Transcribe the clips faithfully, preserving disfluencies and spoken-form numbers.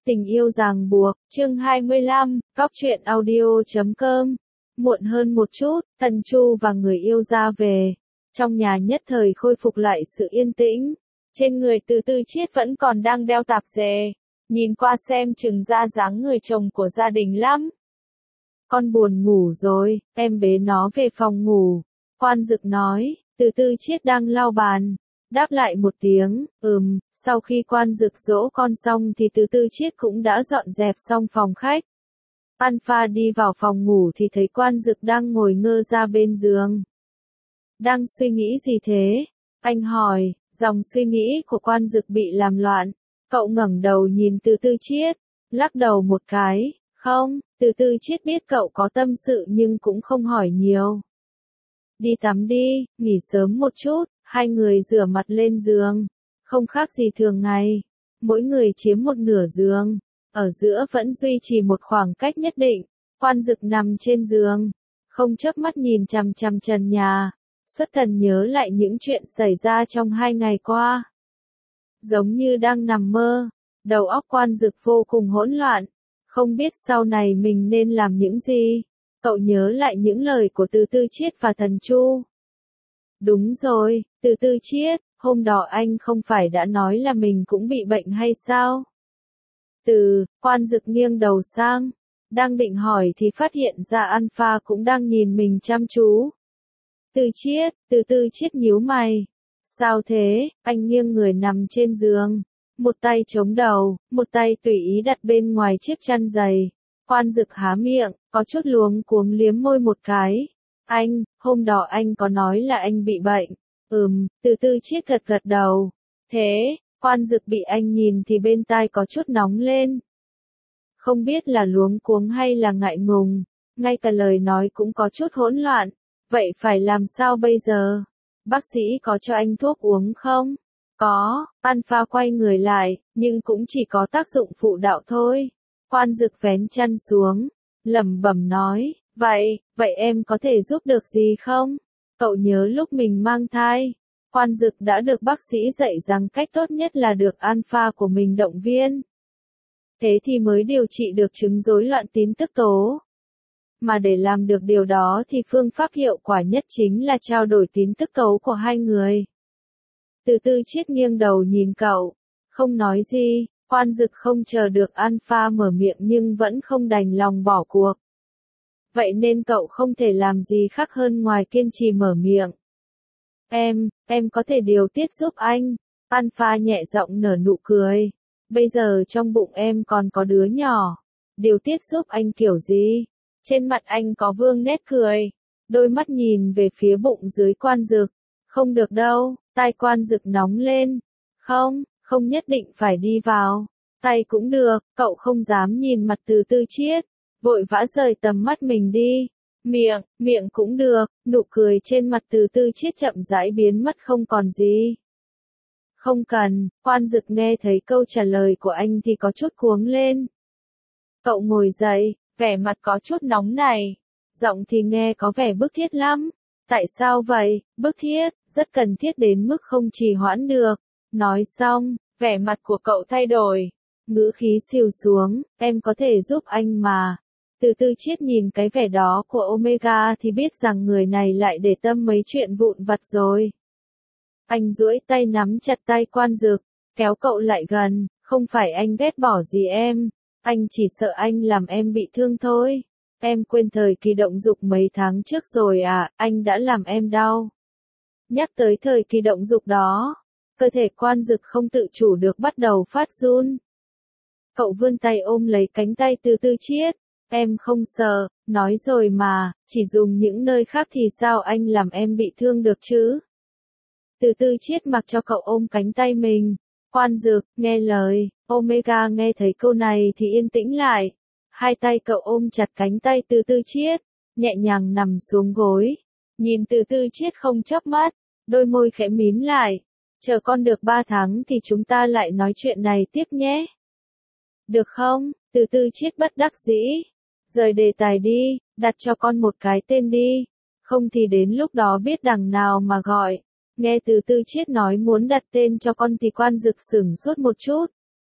Tình yêu ràng buộc, chương hai mươi lăm, góc truyện audio chấm com. Muộn hơn một chút, Tần Chu và người yêu ra về. Trong nhà nhất thời khôi phục lại sự yên tĩnh. Trên người Từ Tư Chiết vẫn còn đang đeo tạp dề. Nhìn qua xem chừng ra dáng người chồng của gia đình lắm. Con buồn ngủ rồi, em bế nó về phòng ngủ. Quan Dực nói, Từ Tư Chiết đang lau bàn. Đáp lại một tiếng, ừm, sau khi Quan Dực dỗ con xong thì Từ Tư Chiết cũng đã dọn dẹp xong phòng khách. Alpha đi vào phòng ngủ thì thấy Quan Dực đang ngồi ngơ ra bên giường. Đang suy nghĩ gì thế? Anh hỏi, dòng suy nghĩ của Quan Dực bị làm loạn. Cậu ngẩng đầu nhìn Từ Tư Chiết, lắc đầu một cái, không, Từ Tư Chiết biết cậu có tâm sự nhưng cũng không hỏi nhiều. Đi tắm đi, nghỉ sớm một chút. Hai người rửa mặt lên giường, không khác gì thường ngày, mỗi người chiếm một nửa giường, ở giữa vẫn duy trì một khoảng cách nhất định. Quan Dực nằm trên giường, không chớp mắt nhìn chằm chằm trần nhà, xuất thần nhớ lại những chuyện xảy ra trong hai ngày qua. Giống như đang nằm mơ, đầu óc Quan Dực vô cùng hỗn loạn, không biết sau này mình nên làm những gì. Cậu nhớ lại những lời của Từ Tư Chiết và Tần Chu. Đúng rồi, Từ Tư Chiết, hôm đó anh không phải đã nói là mình cũng bị bệnh hay sao? Từ, Quan Dực nghiêng đầu sang, đang định hỏi thì phát hiện ra Alpha cũng đang nhìn mình chăm chú. Từ Chiết, Từ Tư Chiết nhíu mày. Sao thế? Anh nghiêng người nằm trên giường, một tay chống đầu, một tay tùy ý đặt bên ngoài chiếc chăn dày. Quan Dực há miệng, có chút luống cuống liếm môi một cái. Anh, hôm đó anh có nói là anh bị bệnh. Ừm, Từ Tư Chiết gật gật đầu. Thế, Quan Dực bị anh nhìn thì bên tai có chút nóng lên. Không biết là luống cuống hay là ngại ngùng, ngay cả lời nói cũng có chút hỗn loạn. Vậy phải làm sao bây giờ? Bác sĩ có cho anh thuốc uống không? Có, Alpha quay người lại, nhưng cũng chỉ có tác dụng phụ đạo thôi. Quan Dực vén chăn xuống, lẩm bẩm nói. Vậy, vậy em có thể giúp được gì không? Cậu nhớ lúc mình mang thai, Quan Dực đã được bác sĩ dạy rằng cách tốt nhất là được Alpha của mình động viên. Thế thì mới điều trị được chứng rối loạn tín tức tố. Mà để làm được điều đó thì phương pháp hiệu quả nhất chính là trao đổi tín tức tố của hai người. Từ Tư Chiết nghiêng đầu nhìn cậu, không nói gì. Quan Dực không chờ được Alpha mở miệng nhưng vẫn không đành lòng bỏ cuộc. Vậy nên cậu không thể làm gì khác hơn ngoài kiên trì mở miệng. Em, em có thể điều tiết giúp anh. Alpha nhẹ giọng nở nụ cười. Bây giờ trong bụng em còn có đứa nhỏ. Điều tiết giúp anh kiểu gì? Trên mặt anh có vương nét cười. Đôi mắt nhìn về phía bụng dưới Quan Dực. Không được đâu, tai Quan Dực nóng lên. Không, không nhất định phải đi vào. Tay cũng được, cậu không dám nhìn mặt Từ Tư Chiết. Vội vã rời tầm mắt mình đi. Miệng, miệng cũng được, nụ cười trên mặt Từ Tư Chiết chậm rãi biến mất không còn gì. Không cần, Quan Dực nghe thấy câu trả lời của anh thì có chút cuống lên. Cậu ngồi dậy, vẻ mặt có chút nóng này. Giọng thì nghe có vẻ bức thiết lắm. Tại sao vậy? Bức thiết, rất cần thiết đến mức không trì hoãn được. Nói xong, vẻ mặt của cậu thay đổi. Ngữ khí xìu xuống, em có thể giúp anh mà. Từ Tư Chiết nhìn cái vẻ đó của Omega thì biết rằng người này lại để tâm mấy chuyện vụn vặt rồi. Anh duỗi tay nắm chặt tay Quan Dực, kéo cậu lại gần, không phải anh ghét bỏ gì em, anh chỉ sợ anh làm em bị thương thôi. Em quên thời kỳ động dục mấy tháng trước rồi à, anh đã làm em đau. Nhắc tới thời kỳ động dục đó, cơ thể Quan Dực không tự chủ được bắt đầu phát run. Cậu vươn tay ôm lấy cánh tay Từ Tư Chiết. Em không sợ, nói rồi mà, chỉ dùng những nơi khác thì sao anh làm em bị thương được chứ? Từ Tư Chiết mặc cho cậu ôm cánh tay mình. Quan Dực, nghe lời. Omega nghe thấy câu này thì yên tĩnh lại. Hai tay cậu ôm chặt cánh tay Từ Tư Chiết, nhẹ nhàng nằm xuống gối. Nhìn Từ Tư Chiết không chớp mắt, đôi môi khẽ mím lại. Chờ con được ba tháng thì chúng ta lại nói chuyện này tiếp nhé. Được không? Từ Tư Chiết bất đắc dĩ. Rời đề tài đi, đặt cho con một cái tên đi. Không thì đến lúc đó biết đằng nào mà gọi. Nghe Từ Tư Chiết nói muốn đặt tên cho con thì Quan Dực sửng sốt một chút.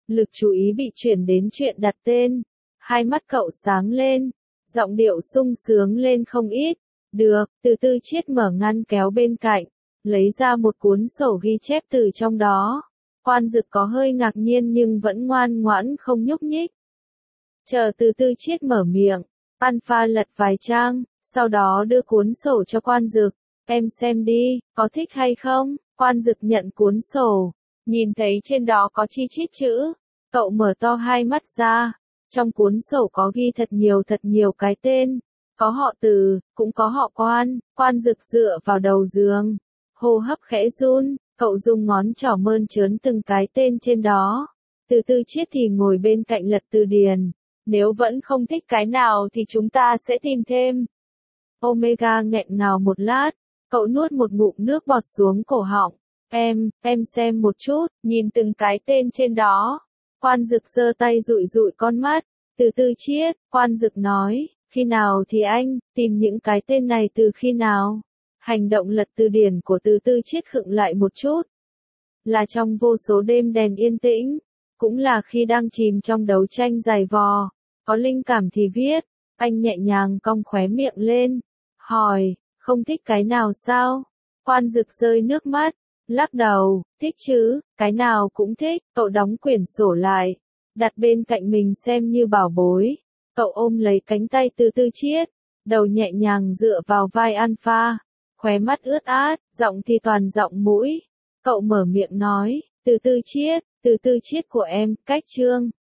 Lực chú ý bị chuyển đến chuyện đặt tên. Hai mắt cậu sáng lên, giọng điệu sung sướng lên không ít. Được, từ từ Chiết mở ngăn kéo bên cạnh, lấy ra một cuốn sổ ghi chép từ trong đó. Quan Dực có hơi ngạc nhiên nhưng vẫn ngoan ngoãn không nhúc nhích. Chờ từ từ Chiết mở miệng, Alpha lật vài trang, sau đó đưa cuốn sổ cho Quan Dực. Em xem đi, có thích hay không? Quan Dực nhận cuốn sổ, nhìn thấy trên đó có chi chít chữ. Cậu mở to hai mắt ra, trong cuốn sổ có ghi thật nhiều thật nhiều cái tên. Có họ Từ, cũng có họ Quan. Quan Dực dựa vào đầu giường, hô hấp khẽ run, cậu dùng ngón trỏ mơn trớn từng cái tên trên đó. Từ từ Chiết thì ngồi bên cạnh lật từ điển. Nếu vẫn không thích cái nào thì chúng ta sẽ tìm thêm. Omega nghẹn ngào một lát, cậu nuốt một ngụm nước bọt xuống cổ họng. Em, em xem một chút, nhìn từng cái tên trên đó. Quan Dực giơ tay dụi dụi con mắt. Từ từ Chiết, Quan Dực nói, khi nào thì anh, tìm những cái tên này từ khi nào? Hành động lật từ điển của từ từ Chiết khựng lại một chút. Là trong vô số đêm đèn yên tĩnh, cũng là khi đang chìm trong đấu tranh dày vò. Có linh cảm thì viết. Anh nhẹ nhàng cong khóe miệng lên, hỏi, không thích cái nào sao? Quan Dực rơi nước mắt, lắc đầu, thích chứ, cái nào cũng thích. Cậu đóng quyển sổ lại, đặt bên cạnh mình xem như bảo bối. Cậu ôm lấy cánh tay từ từ Chiết, đầu nhẹ nhàng dựa vào vai Alpha, khóe mắt ướt át, giọng thì toàn giọng mũi. Cậu mở miệng nói, từ từ Chiết, từ từ Chiết của em, cách chương.